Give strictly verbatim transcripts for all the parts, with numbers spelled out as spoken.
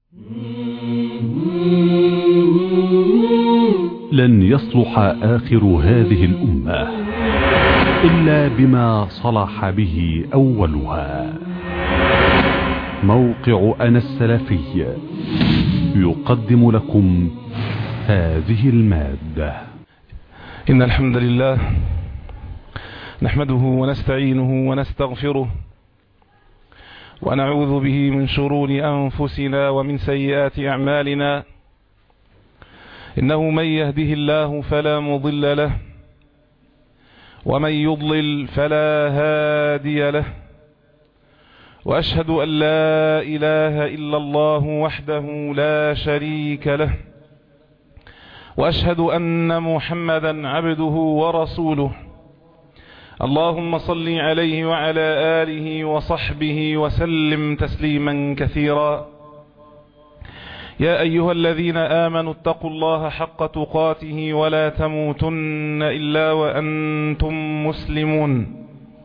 لن يصلح آخر هذه الأمة إلا بما صلح به أولها. موقع أنا السلفي يقدم لكم هذه المادة. إن الحمد لله نحمده ونستعينه ونستغفره ونعوذ به من شرور أنفسنا ومن سيئات أعمالنا. إنه من يهده الله فلا مضل له ومن يضلل فلا هادي له، وأشهد أن لا إله إلا الله وحده لا شريك له، وأشهد أن محمدا عبده ورسوله. اللهم صل عليه وعلى آله وصحبه وسلم تسليما كثيرا. يا أيها الذين آمنوا اتقوا الله حق تقاته ولا تموتن إلا وأنتم مسلمون.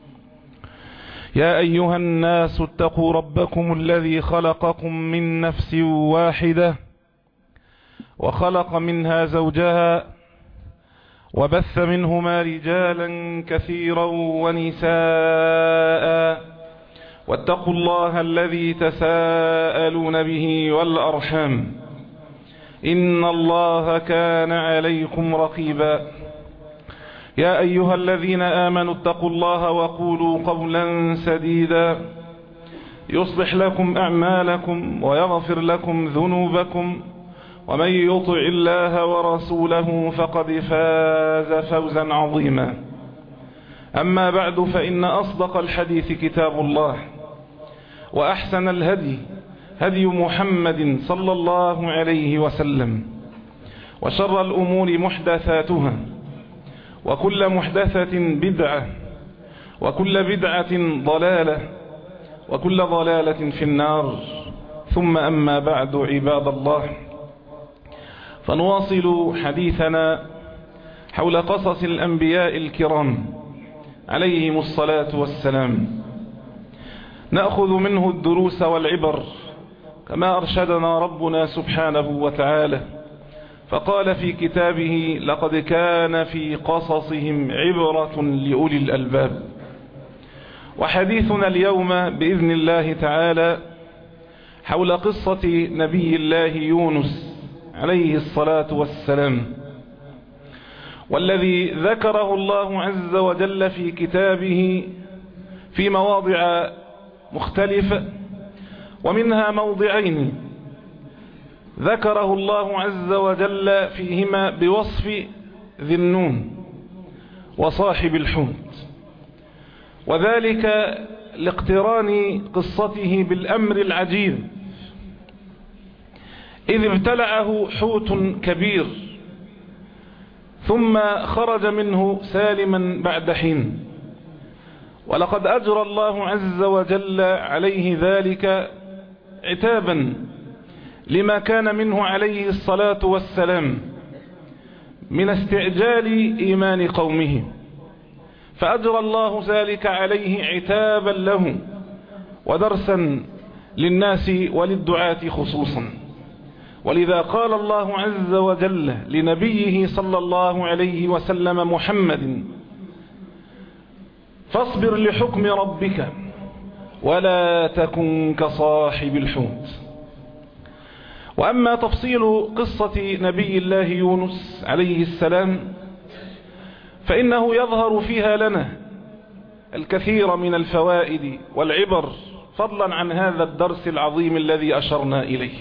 يا أيها الناس اتقوا ربكم الذي خلقكم من نفس واحدة وخلق منها زوجها وبث منهما رجالا كثيرا ونساء، واتقوا الله الذي تساءلون به والأرحام إن الله كان عليكم رقيبا. يا أيها الذين آمنوا اتقوا الله وقولوا قولا سديدا يصلح لكم أعمالكم ويغفر لكم ذنوبكم، ومن يطع الله ورسوله فقد فاز فوزا عظيما. أما بعد، فإن أصدق الحديث كتاب الله، وأحسن الهدي هدي محمد صلى الله عليه وسلم، وشر الأمور محدثاتها، وكل محدثة بدعة، وكل بدعة ضلالة، وكل ضلالة في النار. ثم أما بعد، عباد الله، فنواصل حديثنا حول قصص الأنبياء الكرام عليهم الصلاة والسلام، نأخذ منه الدروس والعبر كما أرشدنا ربنا سبحانه وتعالى، فقال في كتابه: لقد كان في قصصهم عبرة لأولي الألباب. وحديثنا اليوم بإذن الله تعالى حول قصة نبي الله يونس عليه الصلاة والسلام، والذي ذكره الله عز وجل في كتابه في مواضع مختلفة، ومنها موضعين ذكره الله عز وجل فيهما بوصف ذي النون وصاحب الحوت، وذلك لاقتران قصته بالأمر العجيب، إذ ابتلعه حوت كبير ثم خرج منه سالما بعد حين، ولقد أجرى الله عز وجل عليه ذلك عتابا لما كان منه عليه الصلاة والسلام من استعجال إيمان قومه، فأجرى الله ذلك عليه عتابا له ودرسا للناس وللدعاة خصوصا. ولذا قال الله عز وجل لنبيه صلى الله عليه وسلم محمد: فاصبر لحكم ربك ولا تكن كصاحب الحوت. وأما تفصيل قصة نبي الله يونس عليه السلام فإنه يظهر فيها لنا الكثير من الفوائد والعبر، فضلا عن هذا الدرس العظيم الذي أشرنا إليه.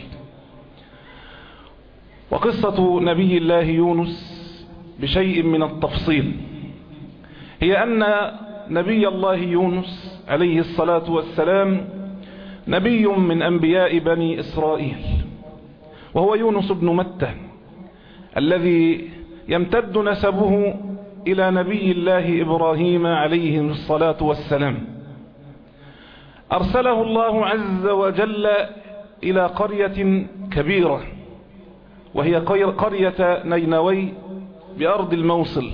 وقصة نبي الله يونس بشيء من التفصيل هي أن نبي الله يونس عليه الصلاة والسلام نبي من أنبياء بني إسرائيل، وهو يونس بن متى الذي يمتد نسبه إلى نبي الله إبراهيم عليه الصلاة والسلام. أرسله الله عز وجل إلى قرية كبيرة، وهي قرية نينوي بأرض الموصل،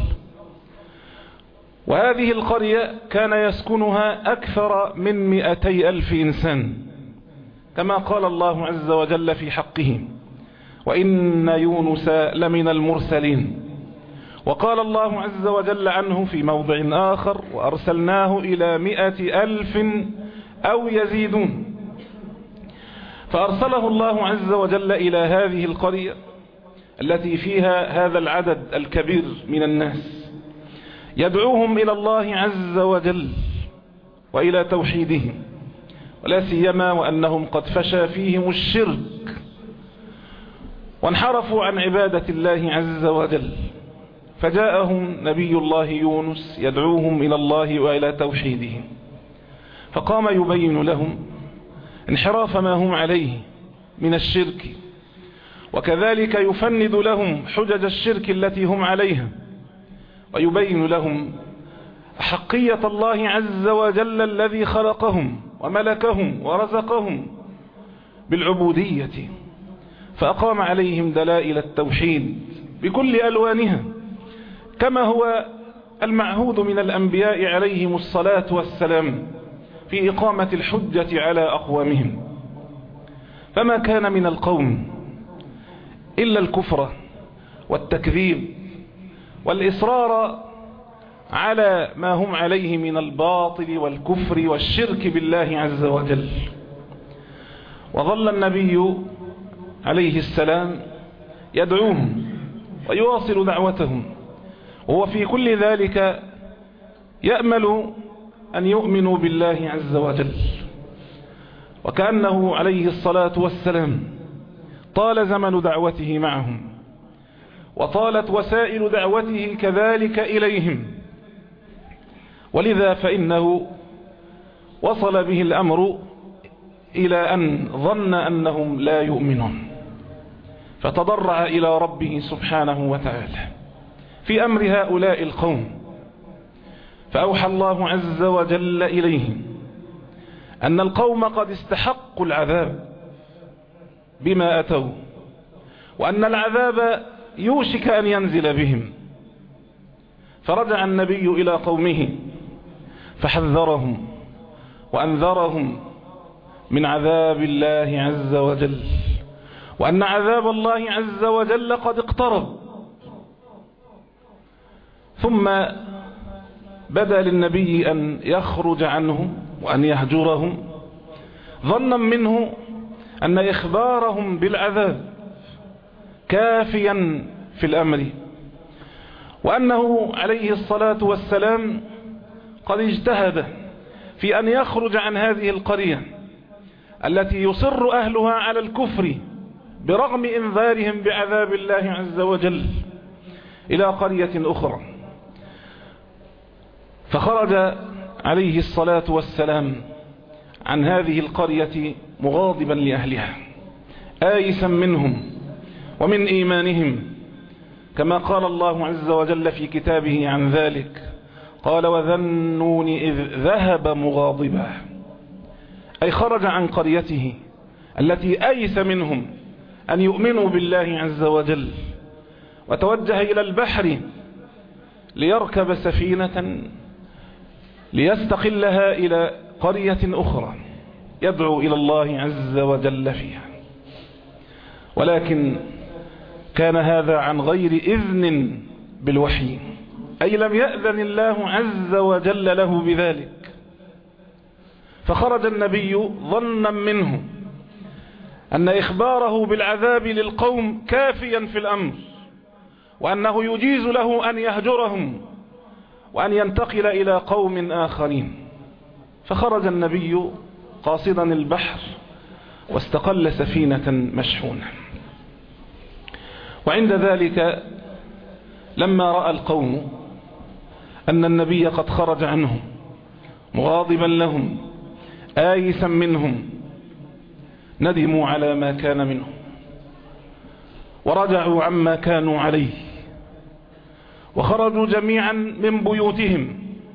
وهذه القرية كان يسكنها أكثر من مئتي ألف إنسان، كما قال الله عز وجل في حقه: وإن يونس لمن المرسلين. وقال الله عز وجل عنه في موضع آخر: وأرسلناه إلى مئة ألف أو يزيدون. فأرسله الله عز وجل إلى هذه القرية التي فيها هذا العدد الكبير من الناس، يدعوهم إلى الله عز وجل وإلى توحيده، ولا سيما وأنهم قد فشى فيهم الشرك وانحرفوا عن عبادة الله عز وجل. فجاءهم نبي الله يونس يدعوهم إلى الله وإلى توحيده، فقام يبين لهم انحراف ما هم عليه من الشرك، وكذلك يفند لهم حجج الشرك التي هم عليها، ويبين لهم حقية الله عز وجل الذي خلقهم وملكهم ورزقهم بالعبودية. فأقام عليهم دلائل التوحيد بكل ألوانها، كما هو المعهود من الأنبياء عليهم الصلاة والسلام في إقامة الحجة على أقوامهم. فما كان من القوم إلا الكفر والتكذيب والإصرار على ما هم عليه من الباطل والكفر والشرك بالله عز وجل. وظل النبي عليه السلام يدعوهم ويواصل دعوتهم، وهو في كل ذلك يأمل أن يؤمنوا بالله عز وجل. وكأنه عليه الصلاة والسلام طال زمن دعوته معهم، وطالت وسائل دعوته كذلك إليهم، ولذا فإنه وصل به الأمر إلى أن ظن أنهم لا يؤمنون، فتضرع إلى ربه سبحانه وتعالى في أمر هؤلاء القوم، فأوحى الله عز وجل إليهم أن القوم قد استحقوا العذاب بما أتوا، وأن العذاب يوشك أن ينزل بهم. فرجع النبي إلى قومه فحذرهم وأنذرهم من عذاب الله عز وجل، وأن عذاب الله عز وجل قد اقترب. ثم بدا للنبي أن يخرج عنه وأن يهجرهم، ظنا منه أن إخبارهم بالعذاب كافيا في الأمر، وأنه عليه الصلاة والسلام قد اجتهد في أن يخرج عن هذه القرية التي يصر أهلها على الكفر برغم إنذارهم بعذاب الله عز وجل إلى قرية أخرى. فخرج عليه الصلاة والسلام عن هذه القرية مغاضبا لأهلها، آيسا منهم ومن إيمانهم، كما قال الله عز وجل في كتابه عن ذلك: قال وذا النون إذ ذهب مغاضبا، أي خرج عن قريته التي أيس منهم أن يؤمنوا بالله عز وجل، وتوجه إلى البحر ليركب سفينة ليستقلها إلى قرية أخرى يدعو إلى الله عز وجل فيها. ولكن كان هذا عن غير إذن بالوحي، أي لم يأذن الله عز وجل له بذلك. فخرج النبي ظنا منه أن إخباره بالعذاب للقوم كافيا في الأمر، وأنه يجيز له أن يهجرهم وأن ينتقل إلى قوم آخرين. فخرج النبي قاصدا البحر واستقل سفينة مشحونة. وعند ذلك لما رأى القوم أن النبي قد خرج عنهم مغاضبا لهم آيسا منهم، ندموا على ما كان منهم ورجعوا عما كانوا عليه، وخرجوا جميعا من بيوتهم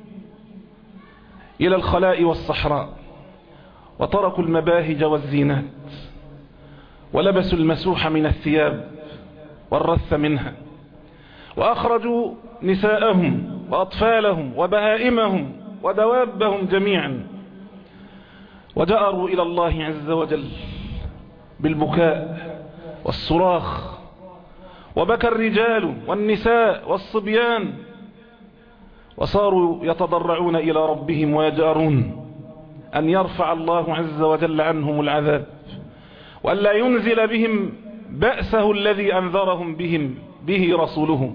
إلى الخلاء والصحراء، وتركوا المباهج والزينات، ولبسوا المسوح من الثياب والرث منها، وأخرجوا نساءهم وأطفالهم وبهائمهم ودوابهم جميعا، وجأروا إلى الله عز وجل بالبكاء والصراخ، وبكى الرجال والنساء والصبيان، وصاروا يتضرعون إلى ربهم ويجأرون أن يرفع الله عز وجل عنهم العذاب، وأن لا ينزل بهم بأسه الذي أنذرهم بهم به رسوله.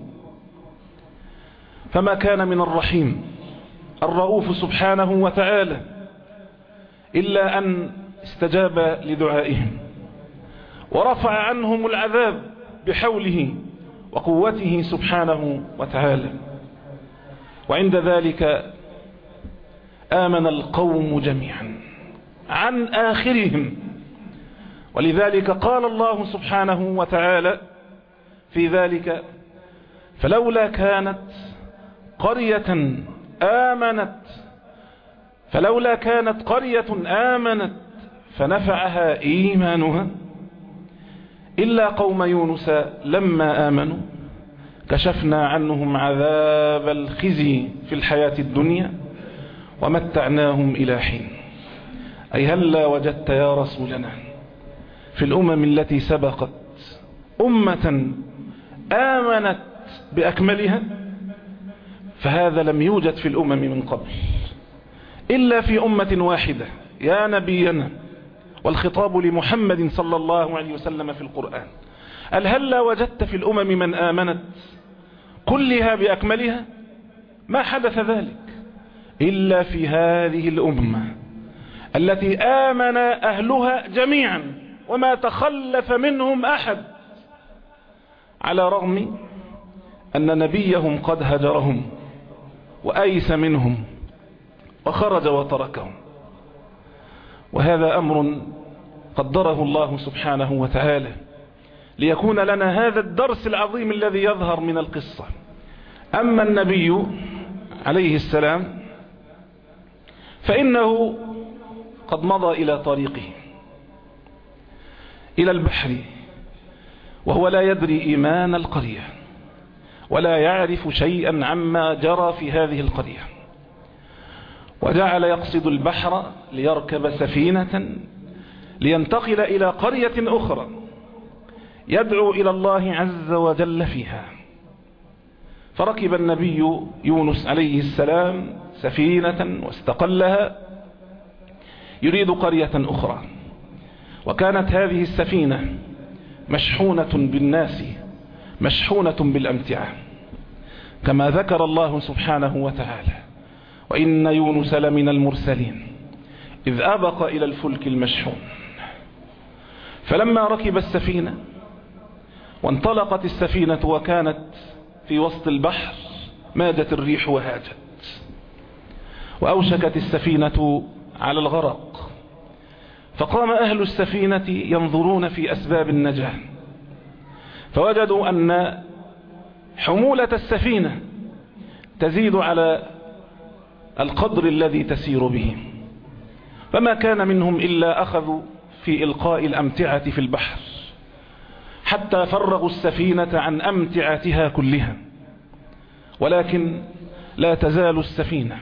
فما كان من الرحيم الرؤوف سبحانه وتعالى إلا أن استجاب لدعائهم ورفع عنهم العذاب بحوله وقوته سبحانه وتعالى. وعند ذلك آمن القوم جميعا عن آخرهم. ولذلك قال الله سبحانه وتعالى في ذلك: فلولا كانت قرية آمنت فلولا كانت قرية آمنت فنفعها إيمانها إلا قوم يونس لما آمنوا كشفنا عنهم عذاب الخزي في الحياة الدنيا ومتعناهم إلى حين. أي هلا وجدت يا رسولنا في الأمم التي سبقت أمة آمنت بأكملها؟ فهذا لم يوجد في الأمم من قبل إلا في أمة واحدة يا نبينا، والخطاب لمحمد صلى الله عليه وسلم في القرآن. قال: هلا وجدت في الأمم من آمنت كلها بأكملها؟ ما حدث ذلك إلا في هذه الأمة التي آمن أهلها جميعا وما تخلف منهم أحد، على رغم أن نبيهم قد هجرهم وأيس منهم وخرج وتركهم. وهذا أمر قدره الله سبحانه وتعالى ليكون لنا هذا الدرس العظيم الذي يظهر من القصة. أما النبي عليه السلام فإنه قد مضى إلى طريقه إلى البحر وهو لا يدري إيمان القرية ولا يعرف شيئا عما جرى في هذه القرية، وجعل يقصد البحر ليركب سفينة لينتقل إلى قرية أخرى يدعو إلى الله عز وجل فيها. فركب النبي يونس عليه السلام سفينة واستقلها يريد قرية أخرى، وكانت هذه السفينة مشحونة بالناس مشحونة بالأمتعة كما ذكر الله سبحانه وتعالى: وإن يونس لمن المرسلين إذ أبق إلى الفلك المشحون. فلما ركب السفينة وانطلقت السفينة وكانت في وسط البحر مادت الريح وهاجت وأوشكت السفينة على الغرق، فقام أهل السفينة ينظرون في أسباب النجاة، فوجدوا أن حمولة السفينة تزيد على القدر الذي تسير به، فما كان منهم إلا أخذوا في إلقاء الأمتعة في البحر حتى فرغوا السفينة عن أمتعتها كلها، ولكن لا تزال السفينة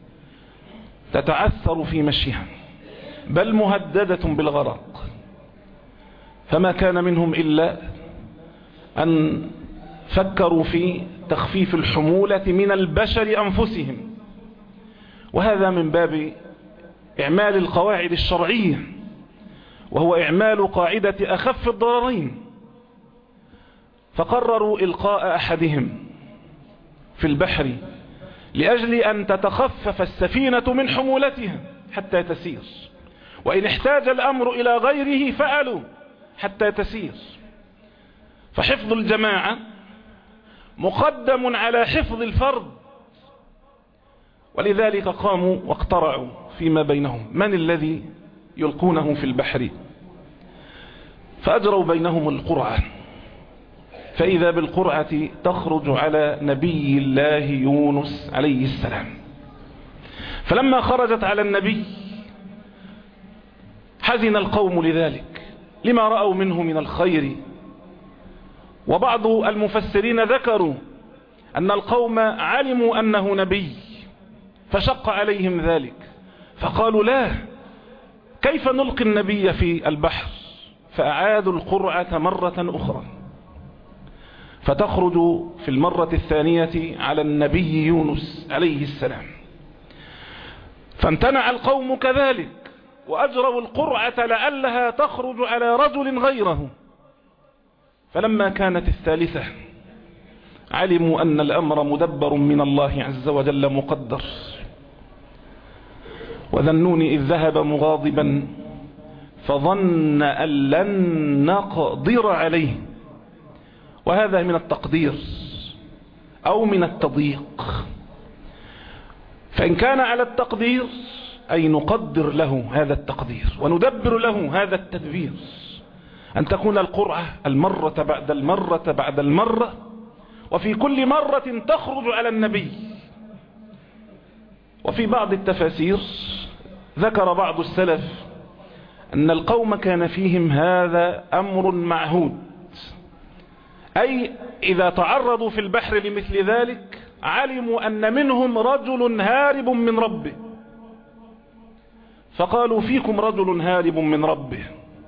تتعثر في مشيها بل مهددة بالغرق. فما كان منهم إلا أن فكروا في تخفيف الحمولة من البشر أنفسهم، وهذا من باب إعمال القواعد الشرعية، وهو إعمال قاعدة أخف الضررين. فقرروا إلقاء أحدهم في البحر لأجل أن تتخفف السفينة من حمولتها حتى تسير، وإن احتاج الأمر إلى غيره فعلوا حتى تسير. فحفظ الجماعة مقدم على حفظ الفرد، ولذلك قاموا واقترعوا فيما بينهم من الذي يلقونه في البحر، فأجروا بينهم القرعة، فإذا بالقرعة تخرج على نبي الله يونس عليه السلام. فلما خرجت على النبي حزن القوم لذلك لما رأوا منه من الخير، وبعض المفسرين ذكروا أن القوم علموا أنه نبي فشق عليهم ذلك، فقالوا: لا، كيف نلقي النبي في البحر؟ فأعادوا القرعة مرة أخرى، فتخرج في المرة الثانية على النبي يونس عليه السلام، فامتنع القوم كذلك وأجروا القرعة لعلها تخرج على رجل غيره. فلما كانت الثالثة علموا أن الأمر مدبر من الله عز وجل مقدر. وذنون إذ ذهب مغاضبا فظن أن لن نقدر عليه، وهذا من التقدير أو من التضييق. فإن كان على التقدير أي نقدر له هذا التقدير وندبر له هذا التدبير، أن تكون القرعة المرة بعد المرة بعد المرة، وفي كل مرة تخرج على النبي. وفي بعض التفاسير ذكر بعض السلف أن القوم كان فيهم هذا أمر معهود، أي إذا تعرضوا في البحر لمثل ذلك علموا أن منهم رجل هارب من ربه، فقالوا فيكم رجل هارب من ربه.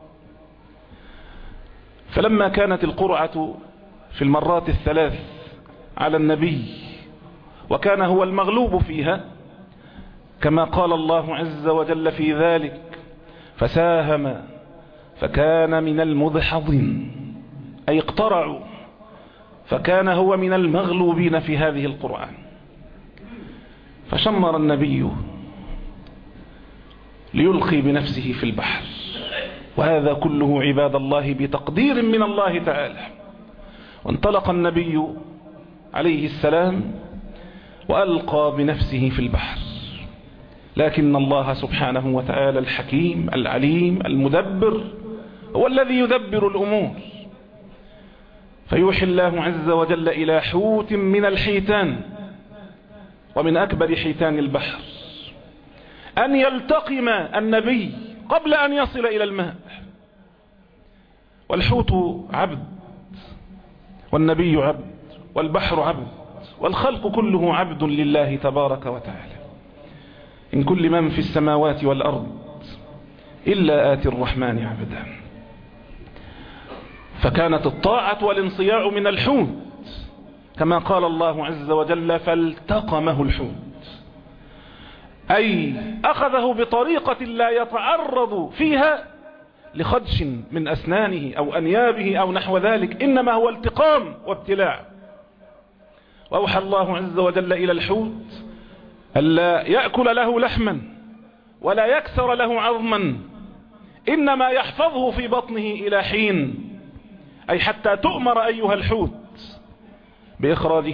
فلما كانت القرعة في المرات الثلاث على النبي وكان هو المغلوب فيها، كما قال الله عز وجل في ذلك: فساهم فكان من المدحضين، أي اقترعوا، فكان هو من المغلوبين في هذه القرعة. فشمر النبي ليلقي بنفسه في البحر، وهذا كله عباد الله بتقدير من الله تعالى. وانطلق النبي عليه السلام وألقى بنفسه في البحر، لكن الله سبحانه وتعالى الحكيم العليم المدبر هو الذي يدبر الأمور. فيوحي الله عز وجل إلى حوت من الحيتان ومن أكبر حيتان البحر أن يلتقم النبي قبل أن يصل إلى الماء. والحوت عبد، والنبي عبد، والبحر عبد، والخلق كله عبد لله تبارك وتعالى. إن كل من في السماوات والأرض إلا آتي الرحمن عبدا. فكانت الطاعة والانصياع من الحوت، كما قال الله عز وجل: فالتقمه الحوت، أي أخذه بطريقة لا يتعرض فيها لخدش من أسنانه أو أنيابه أو نحو ذلك، إنما هو التقام وابتلاع. وأوحى الله عز وجل إلى الحوت ألا يأكل له لحما ولا يكسر له عظما، إنما يحفظه في بطنه إلى حين، أي حتى تؤمر أيها الحوت بإخراجه.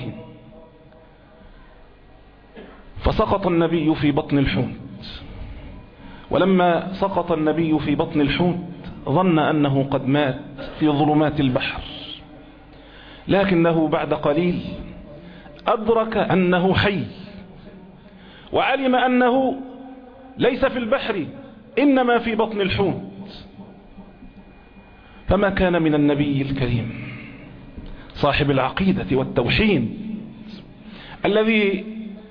فسقط النبي في بطن الحوت، ولما سقط النبي في بطن الحوت ظن أنه قد مات في ظلمات البحر، لكنه بعد قليل أدرك أنه حي، وعلم أنه ليس في البحر إنما في بطن الحوت. فما كان من النبي الكريم صاحب العقيدة والتوحيد الذي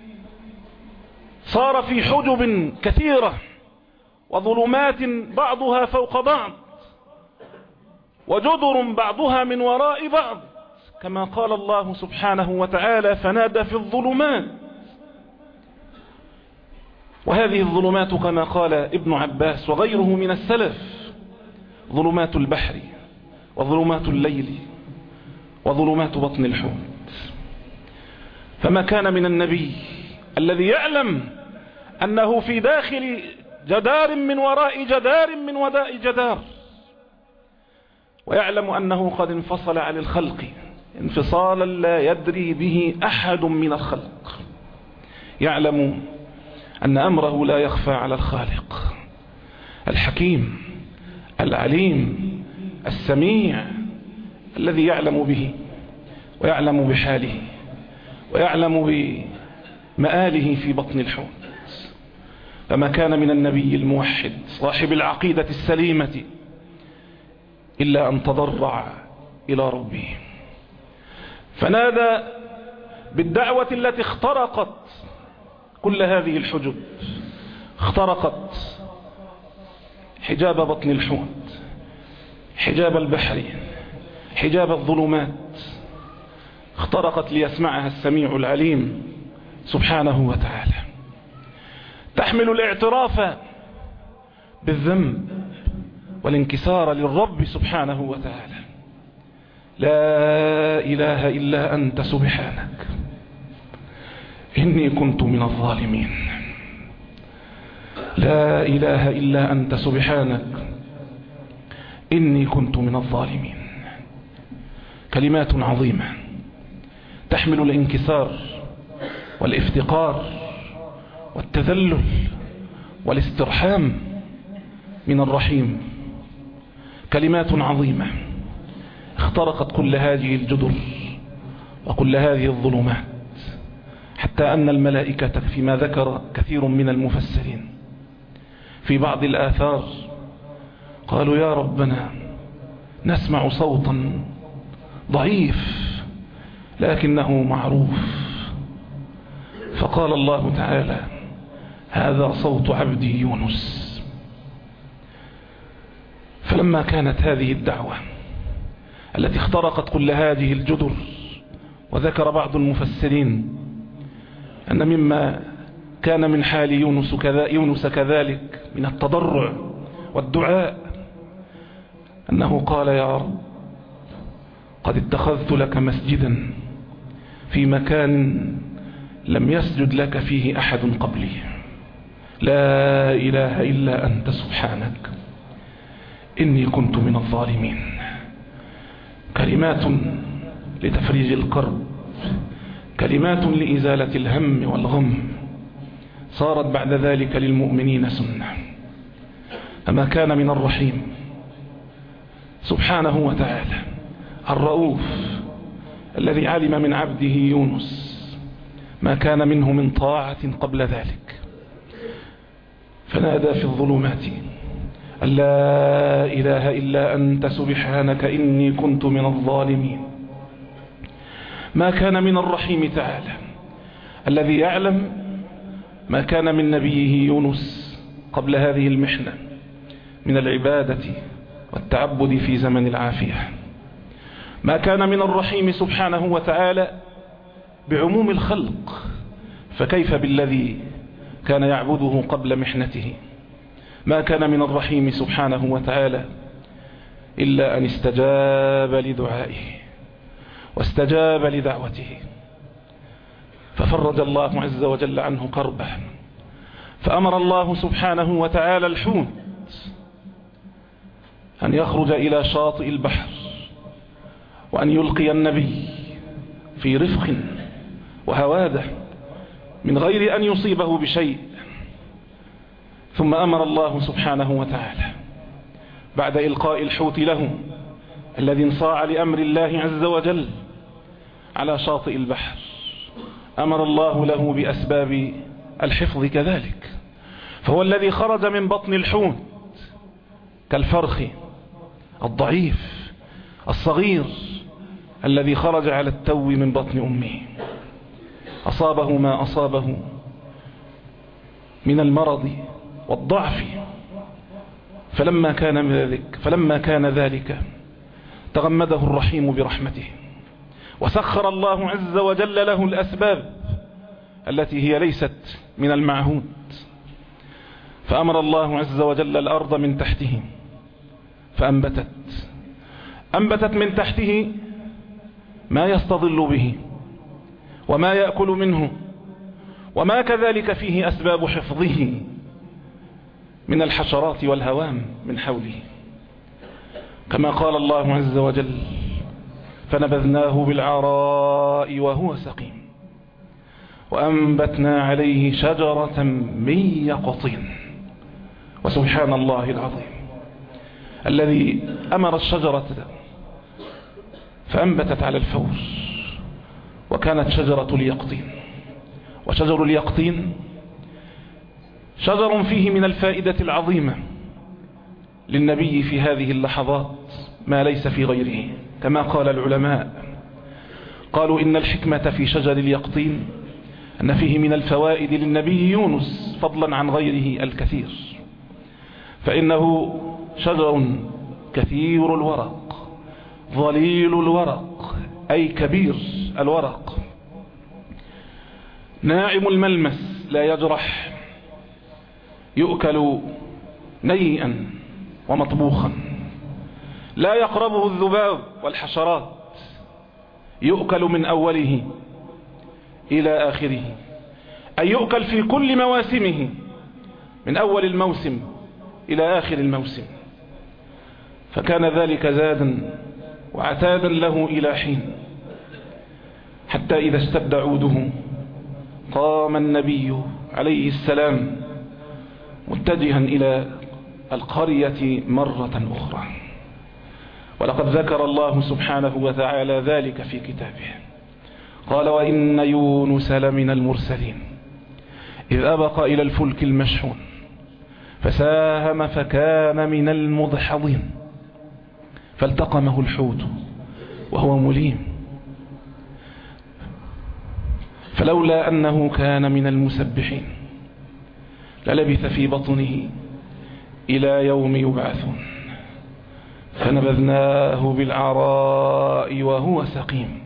صار في حجب كثيرة وظلمات بعضها فوق بعض وجدر بعضها من وراء بعض، كما قال الله سبحانه وتعالى: فنادى في الظلمات. وهذه الظلمات كما قال ابن عباس وغيره من السلف: ظلمات البحر وظلمات الليل وظلمات بطن الحوت. فما كان من النبي الذي يعلم أنه في داخل جدار من وراء جدار من وراء جدار، ويعلم أنه قد انفصل عن الخلق انفصالا لا يدري به أحد من الخلق، يعلم أن أمره لا يخفى على الخالق الحكيم العليم السميع، الذي يعلم به ويعلم بحاله ويعلم بمآله في بطن الحوت. فما كان من النبي الموحد صاحب العقيدة السليمة إلا أن تضرع إلى ربه، فنادى بالدعوة التي اخترقت كل هذه الحجب، اخترقت حجاب بطن الحوت، حجاب البحر، حجاب الظلمات، اخترقت ليسمعها السميع العليم سبحانه وتعالى. تحمل الاعتراف بالذنب والانكسار للرب سبحانه وتعالى. لا إله إلا أنت سبحانك إني كنت من الظالمين. لا إله إلا أنت سبحانك إني كنت من الظالمين. كلمات عظيمة تحمل الانكسار والافتقار والتذلل والاسترحام من الرحيم. كلمات عظيمة اخترقت كل هذه الجدر وكل هذه الظلمات، حتى أن الملائكة فيما ذكر كثير من المفسرين في بعض الآثار قالوا يا ربنا نسمع صوتا ضعيف لكنه معروف، فقال الله تعالى هذا صوت عبدي يونس. فلما كانت هذه الدعوة التي اخترقت كل هذه الجدر، وذكر بعض المفسرين أن مما كان من حال يونس, كذا يونس كذلك من التضرع والدعاء أنه قال يا رب قد اتخذت لك مسجدا في مكان لم يسجد لك فيه أحد قبلي. لا إله إلا أنت سبحانك إني كنت من الظالمين. كلمات لتفريج الكرب، كلمات لإزالة الهم والغم، صارت بعد ذلك للمؤمنين سنة. أما كان من الرحيم سبحانه وتعالى الرؤوف الذي علم من عبده يونس ما كان منه من طاعة قبل ذلك، فنادى في الظلمات أن لا إله إلا أنت سبحانك إني كنت من الظالمين. ما كان من الرحيم تعالى الذي يعلم ما كان من نبيه يونس قبل هذه المحنة من العبادة والتعبد في زمن العافية. ما كان من الرحيم سبحانه وتعالى بعموم الخلق، فكيف بالذي كان يعبده قبل محنته. ما كان من الرحيم سبحانه وتعالى إلا أن استجاب لدعائه واستجاب لدعوته، ففرج الله عز وجل عنه كربه، فأمر الله سبحانه وتعالى الحوت أن يخرج إلى شاطئ البحر وأن يلقي النبي في رفق وهواده من غير أن يصيبه بشيء. ثم أمر الله سبحانه وتعالى بعد إلقاء الحوت له الذي انصاع لأمر الله عز وجل على شاطئ البحر، أمر الله له بأسباب الحفظ كذلك، فهو الذي خرج من بطن الحوت كالفرخ الضعيف الصغير الذي خرج على التو من بطن أمه، أصابه ما أصابه من المرض والضعف. فلما كان ذلك فلما كان ذلك تغمده الرحيم برحمته، وسخر الله عز وجل له الأسباب التي هي ليست من المعهود. فأمر الله عز وجل الأرض من تحته فأنبتت أنبتت من تحته ما يستظل به وما يأكل منه، وما كذلك فيه أسباب حفظه من الحشرات والهوام من حوله، كما قال الله عز وجل فنبذناه بالعراء وهو سقيم وأنبتنا عليه شجرة من يقطين. وسبحان الله العظيم الذي أمر الشجرة فأنبتت على الفور، وكانت شجرة اليقطين. وشجر اليقطين شجر فيه من الفائدة العظيمة للنبي في هذه اللحظات ما ليس في غيره، كما قال العلماء قالوا إن الحكمة في شجر اليقطين أن فيه من الفوائد للنبي يونس فضلا عن غيره الكثير. فإنه شجر كثير الورق ظليل الورق أي كبير الورق، ناعم الملمس لا يجرح، يؤكل نيئا ومطبوخا، لا يقربه الذباب والحشرات، يؤكل من أوله إلى آخره، أي يؤكل في كل مواسمه من أول الموسم إلى آخر الموسم. فكان ذلك زادا وعتادا له إلى حين، حتى إذا اشتد عوده قام النبي عليه السلام متجها إلى القرية مرة أخرى. ولقد ذكر الله سبحانه وتعالى ذلك في كتابه، قال: وإن يونس لمن المرسلين إذ أبق إلى الفلك المشحون فساهم فكان من المدحضين فالتقمه الحوت وهو مليم فلولا أنه كان من المسبحين للبث في بطنه إلى يوم يبعثون فنبذناه بالعراء وهو سقيم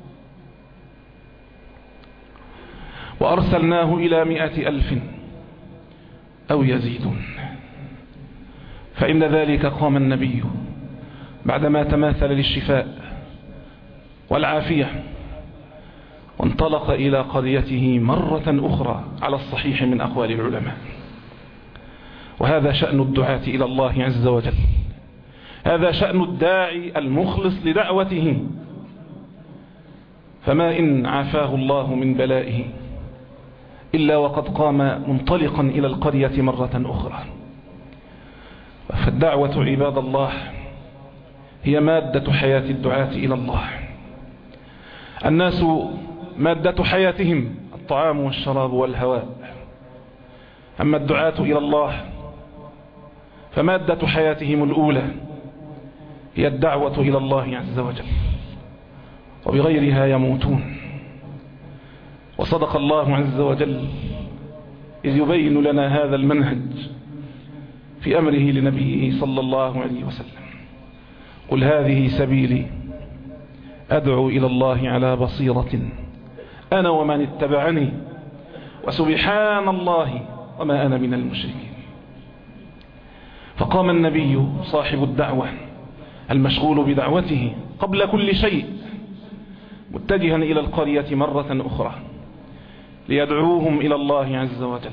وأرسلناه إلى مئة ألف أو يزيدون. فإن ذلك قام النبي بعدما تماثل للشفاء والعافية وانطلق إلى قريته مرة أخرى على الصحيح من أقوال العلماء. وهذا شأن الدعاة إلى الله عز وجل، هذا شأن الداعي المخلص لدعوته. فما إن عافاه الله من بلائه إلا وقد قام منطلقا إلى القرية مرة أخرى. فالدعوة عباد الله هي مادة حياة الدعاة إلى الله. الناس مادة حياتهم الطعام والشراب والهواء، أما الدعاة إلى الله فمادة حياتهم الأولى هي الدعوة إلى الله عز وجل، وبغيرها يموتون. وصدق الله عز وجل إذ يبين لنا هذا المنهج في أمره لنبيه صلى الله عليه وسلم: قل هذه سبيلي أدعو إلى الله على بصيرة أنا ومن اتبعني وسبحان الله وما أنا من المشركين. فقام النبي صاحب الدعوة المشغول بدعوته قبل كل شيء متجها إلى القرية مرة أخرى ليدعوهم إلى الله عز وجل.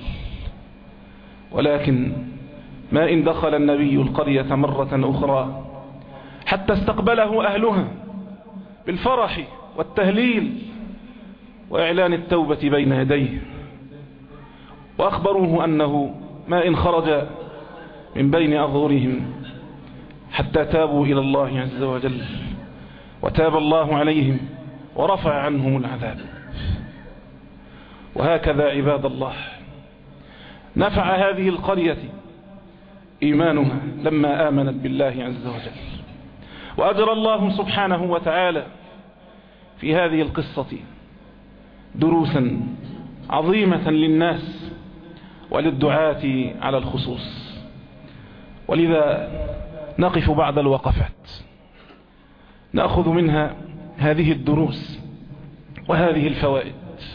ولكن ما إن دخل النبي القرية مرة أخرى حتى استقبله أهلها بالفرح والتهليل وإعلان التوبة بين يديه، وأخبروه أنه ما إن خرج من بين أظهرهم حتى تابوا إلى الله عز وجل وتاب الله عليهم ورفع عنهم العذاب. وهكذا عباد الله نفع هذه القرية إيمانها لما آمنت بالله عز وجل. وأجرى الله سبحانه وتعالى في هذه القصة دروسا عظيمة للناس وللدعاة على الخصوص. ولذا نقف بعد الوقفات نأخذ منها هذه الدروس وهذه الفوائد.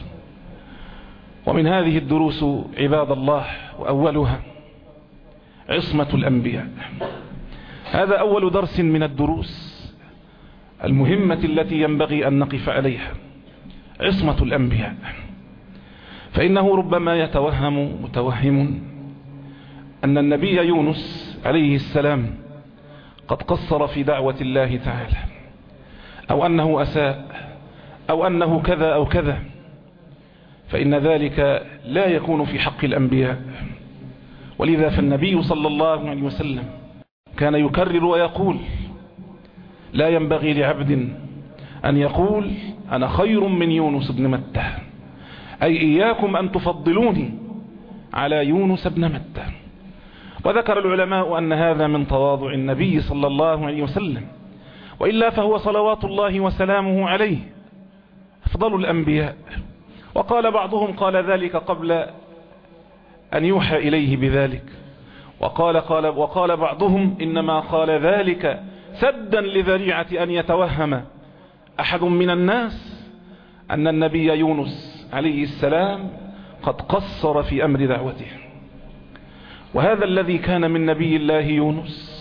ومن هذه الدروس عباد الله وأولها عصمة الأنبياء. هذا أول درس من الدروس المهمة التي ينبغي أن نقف عليها، عصمة الأنبياء. فإنه ربما يتوهم متوهم أن النبي يونس عليه السلام قد قصر في دعوة الله تعالى، أو أنه أساء، أو أنه كذا أو كذا. فإن ذلك لا يكون في حق الأنبياء. ولذا فالنبي صلى الله عليه وسلم كان يكرر ويقول: لا ينبغي لعبد أن يقول أنا خير من يونس بن متى، أي إياكم أن تفضلوني على يونس بن متى. وذكر العلماء أن هذا من تواضع النبي صلى الله عليه وسلم، وإلا فهو صلوات الله وسلامه عليه أفضل الأنبياء. وقال بعضهم قال ذلك قبل أن يوحى إليه بذلك، وقال, قال وقال بعضهم إنما قال ذلك سدا لذريعة أن يتوهم أحد من الناس أن النبي يونس عليه السلام قد قصر في أمر دعوته. وهذا الذي كان من نبي الله يونس،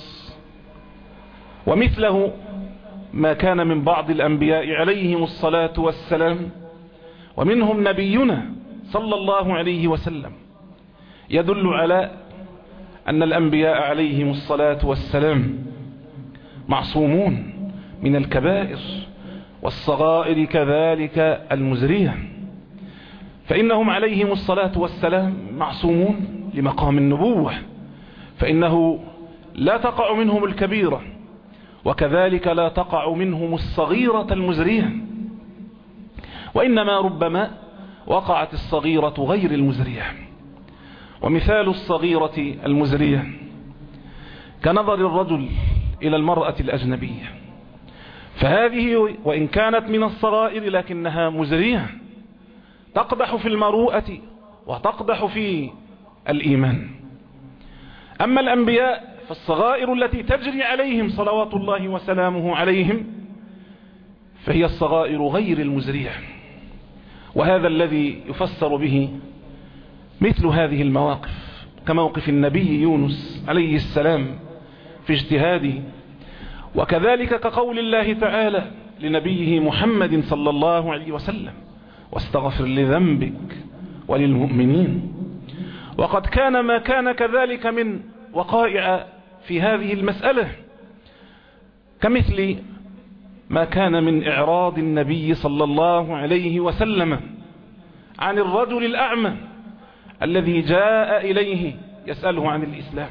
ومثله ما كان من بعض الأنبياء عليهم الصلاة والسلام، ومنهم نبينا صلى الله عليه وسلم، يدل على أن الأنبياء عليهم الصلاة والسلام معصومون من الكبائر والصغائر كذلك المزرية، فإنهم عليهم الصلاة والسلام معصومون لمقام النبوة، فإنه لا تقع منهم الكبيرة، وكذلك لا تقع منهم الصغيرة المزرية، وإنما ربما وقعت الصغيرة غير المزرية. ومثال الصغيرة المزرية كنظر الرجل إلى المرأة الأجنبية، فهذه وإن كانت من الصغائر لكنها مزرية تقدح في المروءة وتقدح في الإيمان. أما الأنبياء فالصغائر التي تجري عليهم صلوات الله وسلامه عليهم فهي الصغائر غير المزرية. وهذا الذي يفسر به مثل هذه المواقف كموقف النبي يونس عليه السلام في اجتهاده، وكذلك كقول الله تعالى لنبيه محمد صلى الله عليه وسلم واستغفر لذنبك وللمؤمنين. وقد كان ما كان كذلك من وقائع في هذه المسألة، كمثل ما كان من إعراض النبي صلى الله عليه وسلم عن الرجل الأعمى الذي جاء إليه يسأله عن الإسلام،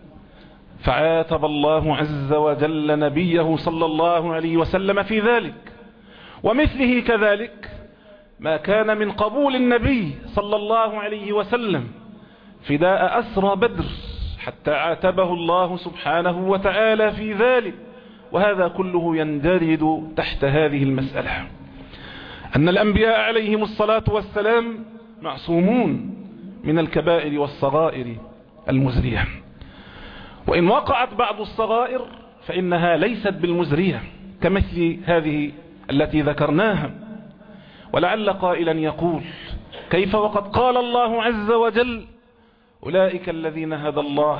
فعاتب الله عز وجل نبيه صلى الله عليه وسلم في ذلك. ومثله كذلك ما كان من قبول النبي صلى الله عليه وسلم فداء أسرى بدر حتى عاتبه الله سبحانه وتعالى في ذلك. وهذا كله يندرج تحت هذه المسألة، أن الأنبياء عليهم الصلاة والسلام معصومون من الكبائر والصغائر المزرية، وإن وقعت بعض الصغائر فإنها ليست بالمزرية كمثل هذه التي ذكرناها. ولعل قائلا يقول كيف وقد قال الله عز وجل أولئك الذين هدى الله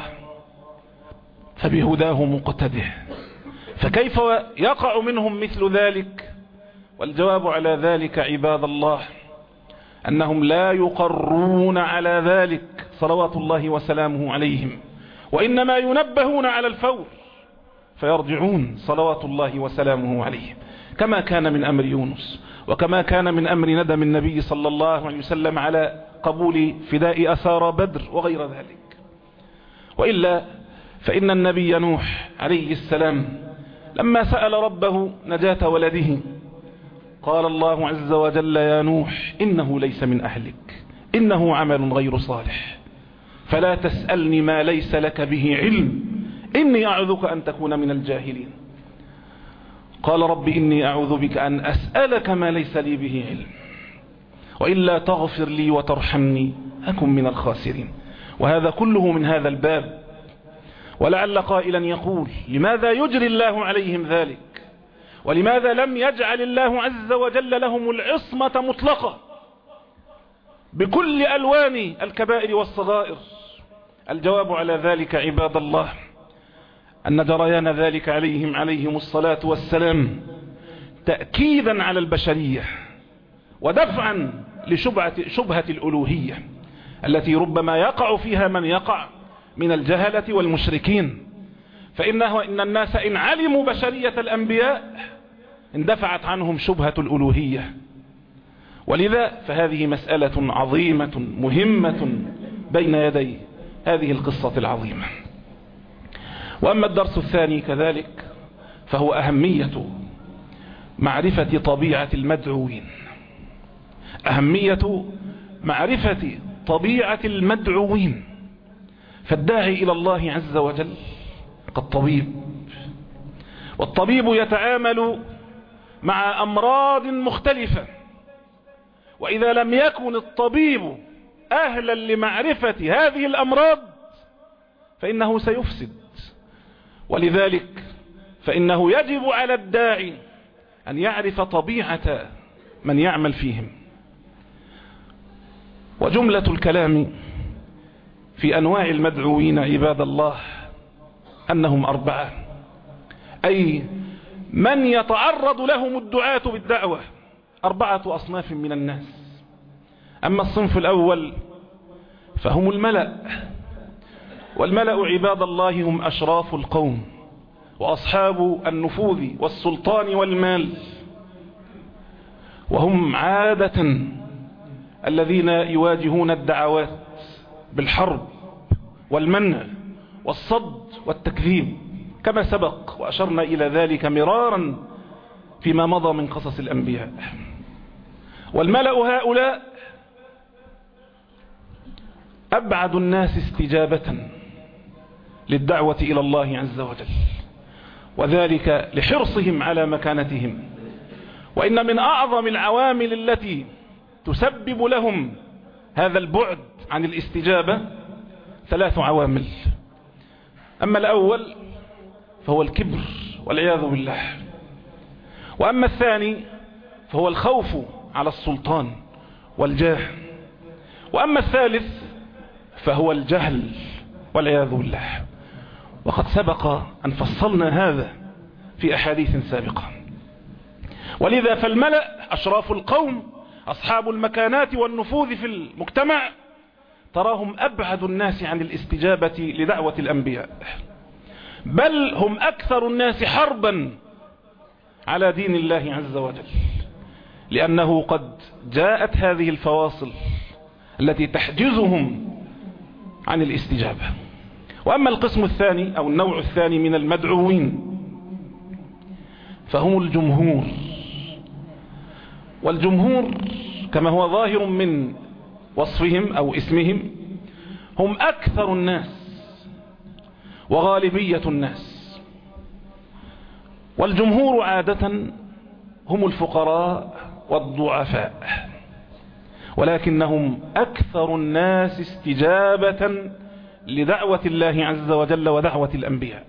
فبهداه مقتده، فكيف يقع منهم مثل ذلك؟ والجواب على ذلك عباد الله أنهم لا يقرون على ذلك صلوات الله وسلامه عليهم، وإنما ينبهون على الفور فيرجعون صلوات الله وسلامه عليهم، كما كان من أمر يونس، وكما كان من أمر ندم النبي صلى الله عليه وسلم على قبول فداء أسارى بدر وغير ذلك. وإلا فإن النبي نوح عليه السلام لما سأل ربه نجاة ولده قال الله عز وجل يا نوح إنه ليس من أهلك إنه عمل غير صالح فلا تسألني ما ليس لك به علم إني أعوذك أن تكون من الجاهلين. قال رب إني أعوذ بك أن أسألك ما ليس لي به علم وإلا تغفر لي وترحمني أكن من الخاسرين. وهذا كله من هذا الباب. ولعل قائلا يقول لماذا يجري الله عليهم ذلك، ولماذا لم يجعل الله عز وجل لهم العصمة مطلقة بكل ألوان الكبائر والصغائر؟ الجواب على ذلك عباد الله أن جريان ذلك عليهم عليهم الصلاة والسلام تأكيدا على البشرية ودفعا لشبهة شبهة الألوهية التي ربما يقع فيها من يقع من الجهلة والمشركين. فإنه إن الناس إن علموا بشرية الأنبياء اندفعت عنهم شبهة الألوهية. ولذا فهذه مسألة عظيمة مهمة بين يدي هذه القصة العظيمة. وأما الدرس الثاني كذلك فهو أهمية معرفة طبيعة المدعوين، أهمية معرفة طبيعة المدعوين. فالداعي إلى الله عز وجل كالطبيب، والطبيب يتعامل مع أمراض مختلفة، وإذا لم يكن الطبيب أهلا لمعرفة هذه الأمراض فإنه سيفسد. ولذلك فإنه يجب على الداعي أن يعرف طبيعة من يعمل فيهم. وجملة الكلام في أنواع المدعوين عباد الله أنهم أربعة، أي من يتعرض لهم الدعاة بالدعوة أربعة أصناف من الناس. أما الصنف الأول فهم الملأ، والملأ عباد الله هم أشراف القوم وأصحاب النفوذ والسلطان والمال، وهم عادة الذين يواجهون الدعوات بالحرب والمنع والصد والتكذيب كما سبق وأشرنا إلى ذلك مرارا فيما مضى من قصص الأنبياء. والملأ هؤلاء أبعد الناس استجابة للدعوة إلى الله عز وجل، وذلك لحرصهم على مكانتهم. وإن من أعظم العوامل التي تسبب لهم هذا البعد عن الاستجابة ثلاث عوامل. أما الأول فهو الكبر والعياذ بالله، وأما الثاني فهو الخوف على السلطان والجاه، وأما الثالث فهو الجهل والعياذ بالله. وقد سبق أن فصلنا هذا في أحاديث سابقة. ولذا فالملأ أشراف القوم أصحاب المكانات والنفوذ في المجتمع تراهم أبعد الناس عن الاستجابة لدعوة الأنبياء، بل هم أكثر الناس حربا على دين الله عز وجل، لأنه قد جاءت هذه الفواصل التي تحجزهم عن الاستجابة. وأما القسم الثاني أو النوع الثاني من المدعوين فهم الجمهور. والجمهور كما هو ظاهر من وصفهم أو اسمهم هم أكثر الناس وغالبية الناس. والجمهور عادة هم الفقراء والضعفاء، ولكنهم أكثر الناس استجابة لدعوة الله عز وجل ودعوة الأنبياء.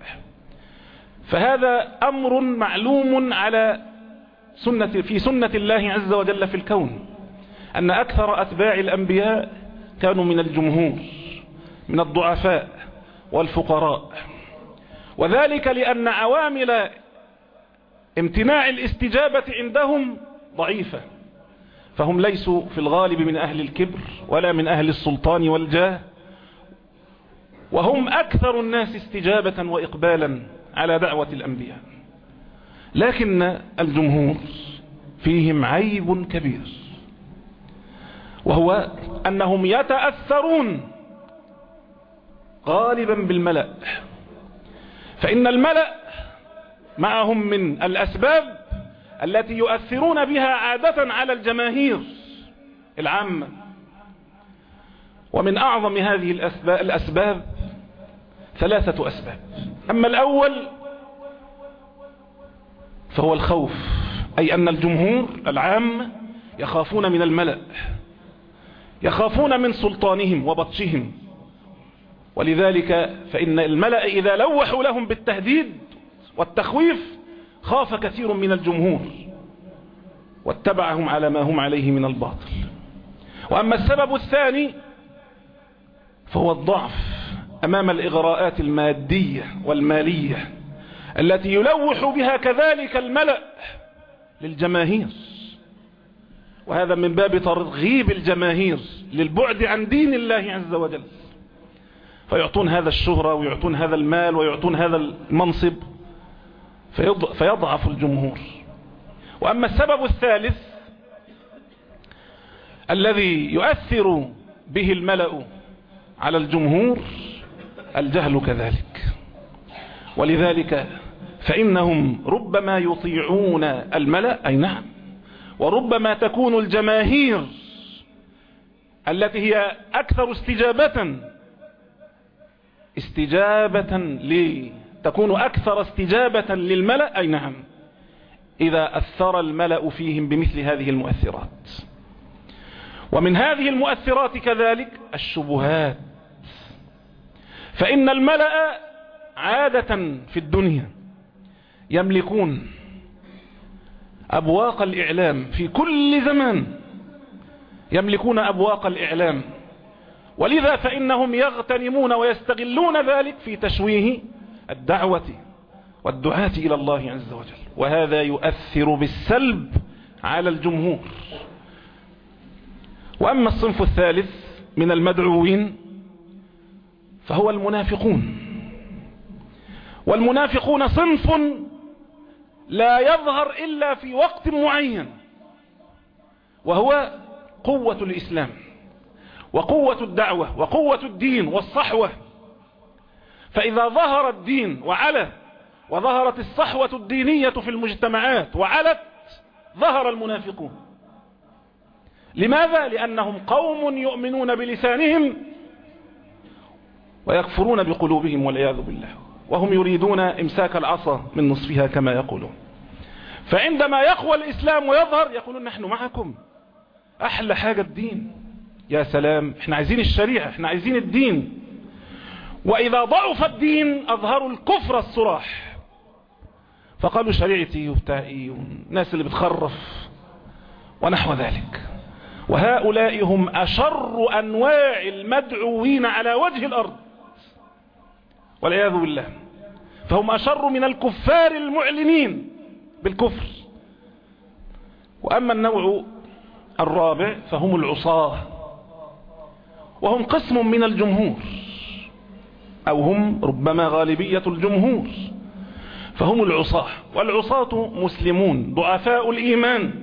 فهذا أمر معلوم على سنة في سنة الله عز وجل في الكون، أن أكثر أتباع الأنبياء كانوا من الجمهور، من الضعفاء والفقراء. وذلك لأن عوامل امتناع الاستجابة عندهم ضعيفة، فهم ليسوا في الغالب من أهل الكبر ولا من أهل السلطان والجاه، وهم أكثر الناس استجابة وإقبالا على دعوة الأنبياء. لكن الجمهور فيهم عيب كبير، وهو أنهم يتأثرون غالبا بالملأ. فإن الملأ معهم من الأسباب التي يؤثرون بها عادة على الجماهير العامة. ومن أعظم هذه الأسباب, الأسباب ثلاثة أسباب. أما الأول فهو الخوف، أي أن الجمهور العام يخافون من الملأ، يخافون من سلطانهم وبطشهم. ولذلك فإن الملأ إذا لوحوا لهم بالتهديد والتخويف خاف كثير من الجمهور واتبعهم على ما هم عليه من الباطل. وأما السبب الثاني فهو الضعف أمام الإغراءات المادية والمالية التي يلوح بها كذلك الملأ للجماهير، وهذا من باب ترغيب الجماهير للبعد عن دين الله عز وجل، فيعطون هذا الشهرة ويعطون هذا المال ويعطون هذا المنصب فيضعف الجمهور. وأما السبب الثالث الذي يؤثر به الملأ على الجمهور الجهل كذلك. ولذلك فإنهم ربما يطيعون الملأ، أي نعم، وربما تكون الجماهير التي هي أكثر استجابة استجابة لي تكون أكثر استجابة للملأ، أي نعم، إذا أثر الملأ فيهم بمثل هذه المؤثرات. ومن هذه المؤثرات كذلك الشبهات، فإن الملأ عادة في الدنيا يملكون أبواق الإعلام في كل زمان، يملكون أبواق الإعلام، ولذا فإنهم يغتنمون ويستغلون ذلك في تشويه الدعوة والدعاة إلى الله عز وجل، وهذا يؤثر بالسلب على الجمهور. وأما الصنف الثالث من المدعوين فهو المنافقون. والمنافقون صنف لا يظهر إلا في وقت معين، وهو قوة الإسلام وقوة الدعوة وقوة الدين والصحوة. فإذا ظهر الدين وعلى وظهرت الصحوة الدينية في المجتمعات وعلت، ظهر المنافقون. لماذا؟ لأنهم قوم يؤمنون بلسانهم ويكفرون بقلوبهم والعياذ بالله، وهم يريدون إمساك العصا من نصفها كما يقولون. فعندما يقوى الإسلام ويظهر يقولون نحن معكم، أحلى حاجة الدين، يا سلام، احنا عايزين الشريعة، احنا عايزين الدين. وإذا ضعف الدين أظهروا الكفر الصراح، فقالوا شريعتي وبتاعي والناس اللي بتخرف ونحو ذلك. وهؤلاء هم أشر أنواع المدعوين على وجه الأرض والعياذ بالله، فهم أشر من الكفار المعلنين بالكفر. وأما النوع الرابع فهم العصاة، وهم قسم من الجمهور، أو هم ربما غالبية الجمهور، فهم العصاة. والعصاة مسلمون ضعفاء الإيمان،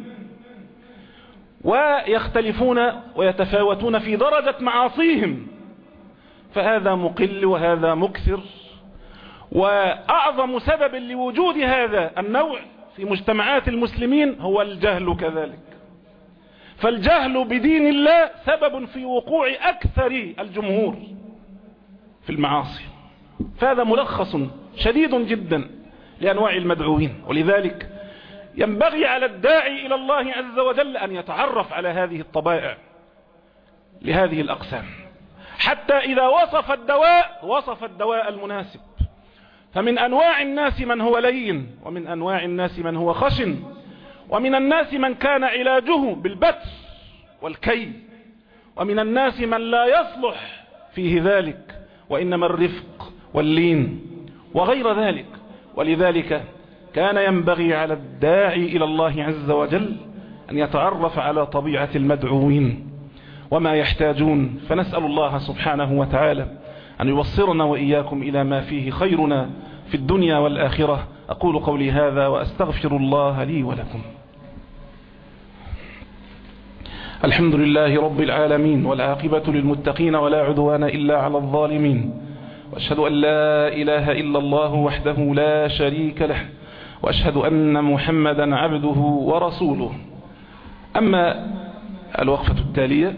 ويختلفون ويتفاوتون في درجة معاصيهم، فهذا مقل وهذا مكثر. وأعظم سبب لوجود هذا النوع في مجتمعات المسلمين هو الجهل كذلك. فالجهل بدين الله سبب في وقوع أكثر الجمهور في المعاصي. فهذا ملخص شديد جدا لأنواع المدعوين. ولذلك ينبغي على الداعي إلى الله عز وجل أن يتعرف على هذه الطبائع لهذه الأقسام، حتى إذا وصف الدواء وصف الدواء المناسب. فمن أنواع الناس من هو لين، ومن أنواع الناس من هو خشن، ومن الناس من كان علاجه بالبتر والكي، ومن الناس من لا يصلح فيه ذلك، وإنما الرفق واللين وغير ذلك. ولذلك كان ينبغي على الداعي إلى الله عز وجل أن يتعرف على طبيعة المدعوين وما يحتاجون. فنسأل الله سبحانه وتعالى أن يوصلنا وإياكم إلى ما فيه خيرنا في الدنيا والآخرة. أقول قولي هذا وأستغفر الله لي ولكم. الحمد لله رب العالمين، والعاقبة للمتقين ولا عدوان إلا على الظالمين، وأشهد أن لا إله إلا الله وحده لا شريك له، وأشهد أن محمدا عبده ورسوله. أما الوقفة التالية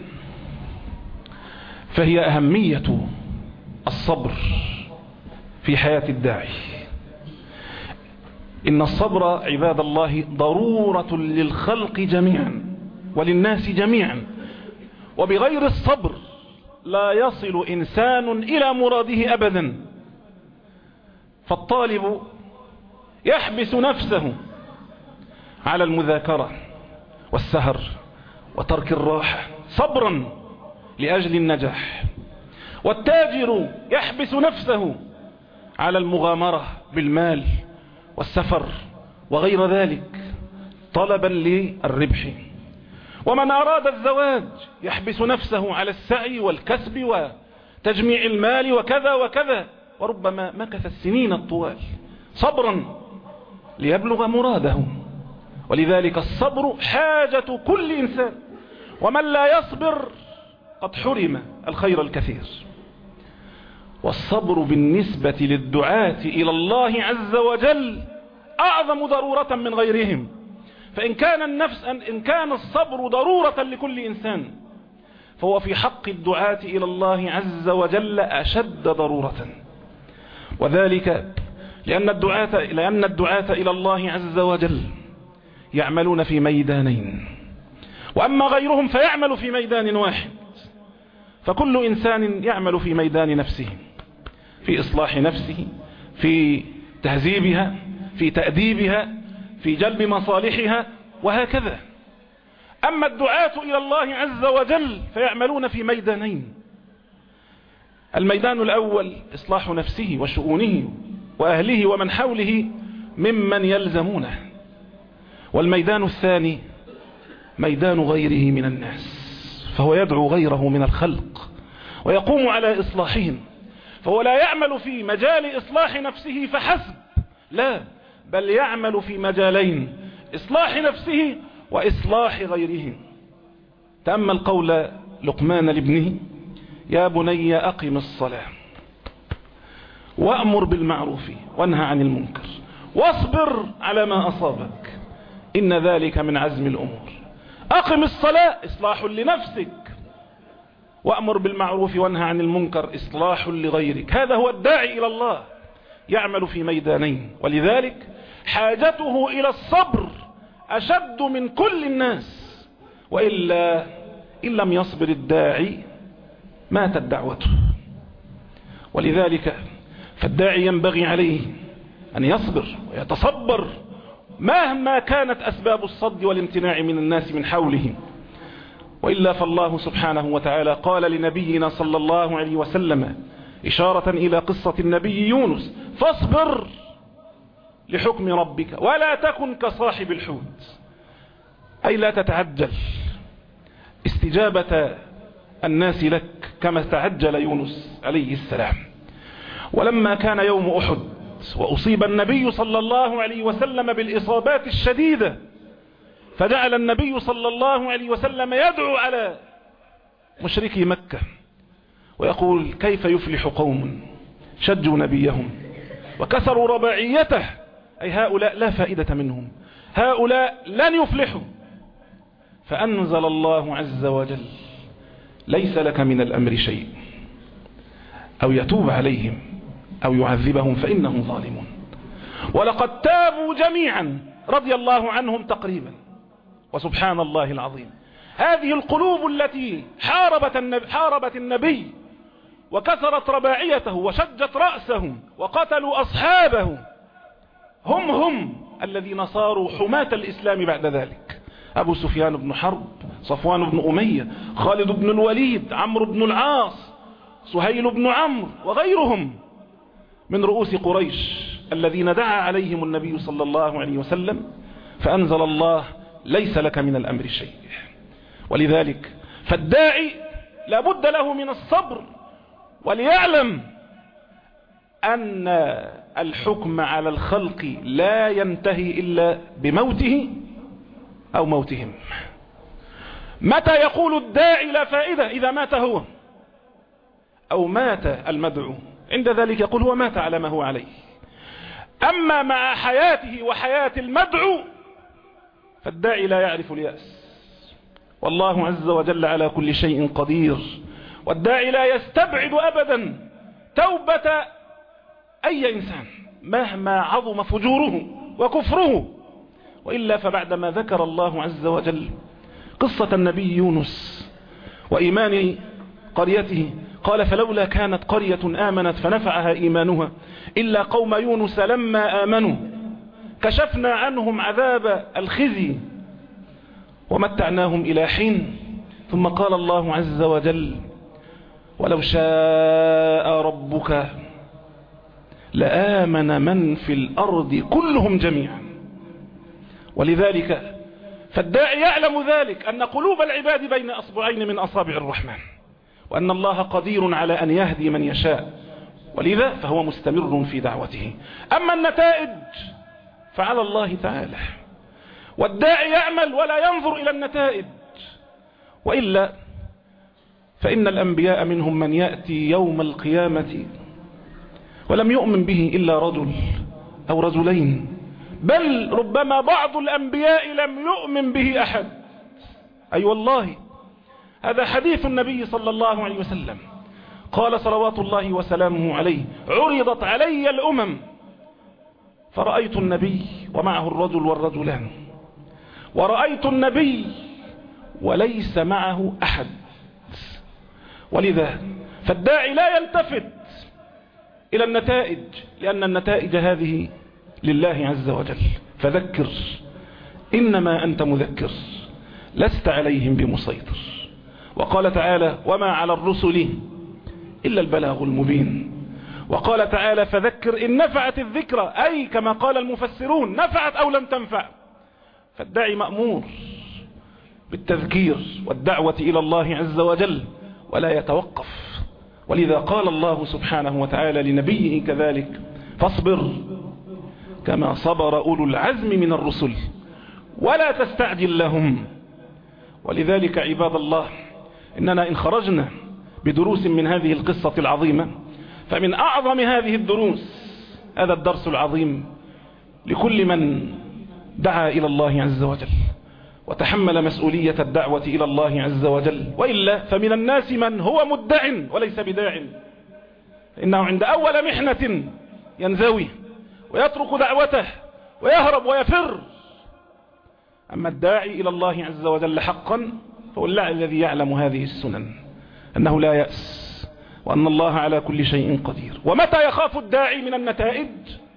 فهي أهمية الصبر في حياة الداعي. إن الصبر عباد الله ضرورة للخلق جميعا وللناس جميعا، وبغير الصبر لا يصل إنسان إلى مراده أبدا. فالطالب يحبس نفسه على المذاكرة والسهر وترك الراحة صبرا لأجل النجاح، والتاجر يحبس نفسه على المغامرة بالمال والسفر وغير ذلك طلبا للربح، ومن أراد الزواج يحبس نفسه على السعي والكسب وتجميع المال وكذا وكذا، وربما مكث السنين الطوال صبرا ليبلغ مراده. ولذلك الصبر حاجة كل إنسان، ومن لا يصبر قد حرم الخير الكثير. والصبر بالنسبة للدعاة إلى الله عز وجل أعظم ضرورة من غيرهم. فإن كان النفس إن كان الصبر ضرورة لكل إنسان، فهو في حق الدعاة إلى الله عز وجل أشد ضرورة. وذلك لأن الدعاة لأن الدعاة إلى الله عز وجل يعملون في ميدانين، وأما غيرهم فيعمل في ميدان واحد. فكل إنسان يعمل في ميدان نفسه، في إصلاح نفسه، في تهذيبها، في تأديبها، في جلب مصالحها، وهكذا. أما الدعاة إلى الله عز وجل فيعملون في ميدانين: الميدان الأول إصلاح نفسه وشؤونه وأهله ومن حوله ممن يلزمونه، والميدان الثاني ميدان غيره من الناس، فهو يدعو غيره من الخلق ويقوم على إصلاحهم، فهو لا يعمل في مجال إصلاح نفسه فحسب، لا، بل يعمل في مجالين: إصلاح نفسه وإصلاح غيره. تأمل قول لقمان لابنه: يا بني أقم الصلاة وأمر بالمعروف وانهى عن المنكر واصبر على ما أصابك إن ذلك من عزم الأمور. أقم الصلاة إصلاح لنفسك، وأمر بالمعروف وانهى عن المنكر إصلاح لغيرك. هذا هو الداعي إلى الله، يعمل في ميدانين، ولذلك حاجته إلى الصبر أشد من كل الناس، وإلا إن لم يصبر الداعي ماتت دعوته. ولذلك فالداعي ينبغي عليه أن يصبر ويتصبر مهما كانت أسباب الصد والامتناع من الناس من حوله، وإلا فالله سبحانه وتعالى قال لنبينا صلى الله عليه وسلم إشارة إلى قصة النبي يونس: فاصبر لحكم ربك ولا تكن كصاحب الحوت، أي لا تتعجل استجابة الناس لك كما تعجل يونس عليه السلام. ولما كان يوم أحد وأصيب النبي صلى الله عليه وسلم بالإصابات الشديدة، فجعل النبي صلى الله عليه وسلم يدعو على مشركي مكة ويقول: كيف يفلح قوم شجوا نبيهم وكسروا رباعيته، أي هؤلاء لا فائدة منهم، هؤلاء لن يفلحوا. فأنزل الله عز وجل: ليس لك من الأمر شيء، أو يتوب عليهم أو يعذبهم فإنهم ظالمون. ولقد تابوا جميعا رضي الله عنهم تقريبا. وسبحان الله العظيم، هذه القلوب التي حاربت النبي, حاربت النبي وكسرت رباعيته وشجت رأسه وقتلوا أصحابه، هم هم الذين صاروا حماة الإسلام بعد ذلك: أبو سفيان بن حرب، صفوان بن أمية، خالد بن الوليد، عمرو بن العاص، سهيل بن عمرو، وغيرهم من رؤوس قريش الذين دعا عليهم النبي صلى الله عليه وسلم، فأنزل الله: ليس لك من الأمر شيء. ولذلك فالداعي لابد له من الصبر، وليعلم أن الحكم على الخلق لا ينتهي إلا بموته أو موتهم. متى يقول الداعي لا فائدة؟ إذا مات هو أو مات المدعو، عند ذلك يقول هو مات على ما هو عليه. أما مع حياته وحياة المدعو فالداعي لا يعرف اليأس، والله عز وجل على كل شيء قدير، والداعي لا يستبعد أبدا توبة أي إنسان مهما عظم فجوره وكفره. وإلا فبعدما ذكر الله عز وجل قصة النبي يونس وإيمان قريته قال: فلولا كانت قرية آمنت فنفعها إيمانها إلا قوم يونس لما آمنوا كشفنا عنهم عذاب الخزي ومتعناهم إلى حين. ثم قال الله عز وجل: ولو شاء ربك لآمن من في الأرض كلهم جميعا. ولذلك فالداعي يعلم ذلك، أن قلوب العباد بين أصبعين من أصابع الرحمن، وأن الله قدير على أن يهدي من يشاء، ولذا فهو مستمر في دعوته. أما النتائج فعلى الله تعالى، والداعي يعمل ولا ينظر إلى النتائج، وإلا فإن الأنبياء منهم من يأتي يوم القيامة ولم يؤمن به إلا رجل أو رجلين، بل ربما بعض الأنبياء لم يؤمن به أحد. أي والله، هذا حديث النبي صلى الله عليه وسلم، قال صلوات الله وسلامه عليه: عرضت علي الأمم فرأيت النبي ومعه الرجل والرجلان، ورأيت النبي وليس معه أحد. ولذا فالداعي لا يلتفت إلى النتائج، لأن النتائج هذه لله عز وجل. فذكر إنما أنت مذكر لست عليهم بمسيطر. وقال تعالى وما على الرسل إلا البلاغ المبين. وقال تعالى فذكر إن نفعت الذكرى، أي كما قال المفسرون نفعت أو لم تنفع. فالداعي مأمور بالتذكير والدعوة إلى الله عز وجل ولا يتوقف. ولذا قال الله سبحانه وتعالى لنبيه كذلك فاصبر كما صبر أولو العزم من الرسل ولا تستعجل لهم. ولذلك عباد الله إننا إن خرجنا بدروس من هذه القصة العظيمة فمن أعظم هذه الدروس هذا الدرس العظيم لكل من دعا إلى الله عز وجل وتحمل مسؤولية الدعوة إلى الله عز وجل. وإلا فمن الناس من هو مدع وليس بداع، إنه عند أول محنة ينزوي ويترك دعوته ويهرب ويفر. أما الداعي إلى الله عز وجل حقا فهو الذي يعلم هذه السنن، أنه لا يأس وأن الله على كل شيء قدير. ومتى يخاف الداعي من النتائج؟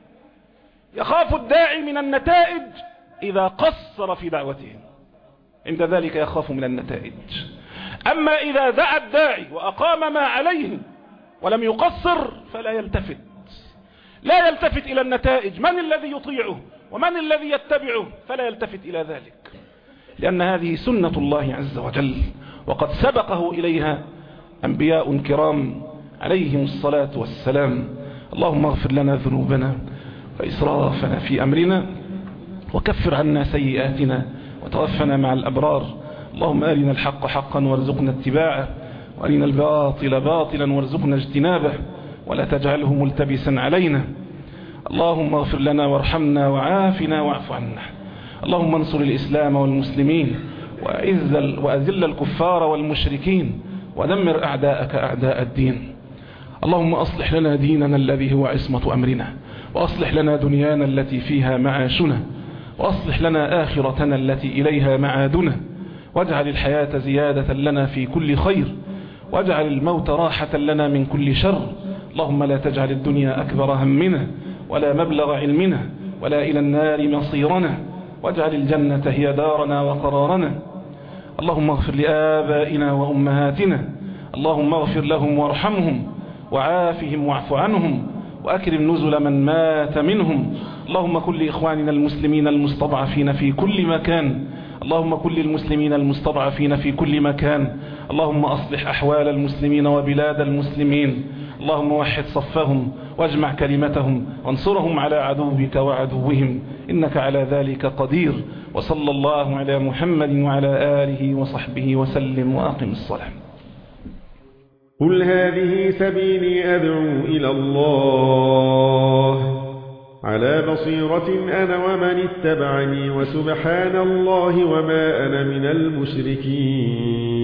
يخاف الداعي من النتائج إذا قصر في دعوته، عند ذلك يخاف من النتائج. أما إذا دعا الداعي وأقام ما عليه ولم يقصر فلا يلتفت لا يلتفت إلى النتائج، من الذي يطيعه ومن الذي يتبعه، فلا يلتفت إلى ذلك، لأن هذه سنة الله عز وجل وقد سبقه إليها أنبياء كرام عليهم الصلاة والسلام. اللهم اغفر لنا ذنوبنا وإسرافنا في أمرنا وكفر عنا سيئاتنا وتوفنا مع الأبرار. اللهم أرنا الحق حقا وارزقنا اتباعه وأرنا الباطل باطلا وارزقنا اجتنابه ولا تجعله ملتبسا علينا. اللهم اغفر لنا وارحمنا وعافنا واعف عنا. اللهم انصر الإسلام والمسلمين وأذل, وأذل الكفار والمشركين ودمر أعداءك أعداء الدين. اللهم أصلح لنا ديننا الذي هو عصمة أمرنا، وأصلح لنا دنيانا التي فيها معاشنا، وأصلح لنا آخرتنا التي إليها معادنا، واجعل الحياة زيادة لنا في كل خير، واجعل الموت راحة لنا من كل شر. اللهم لا تجعل الدنيا أكبر همنا ولا مبلغ علمنا ولا إلى النار مصيرنا، واجعل الجنة هي دارنا وقرارنا. اللهم اغفر لآبائنا وأمهاتنا، اللهم اغفر لهم وارحمهم وعافهم واعف عنهم وأكرم نزل من مات منهم. اللهم كن لإخواننا المسلمين المستضعفين في كل مكان، اللهم كن للمسلمين المستضعفين في كل مكان. اللهم أصلح أحوال المسلمين وبلاد المسلمين، اللهم وحد صفهم واجمع كلمتهم وانصرهم على عدوك وعدوهم، إنك على ذلك قدير. وصلى الله على محمد وعلى آله وصحبه وسلم وأقم الصلاة. قل هذه سبيلي أدعو إلى الله على بصيرة أنا ومن اتبعني، وسبحان الله وما أنا من المشركين.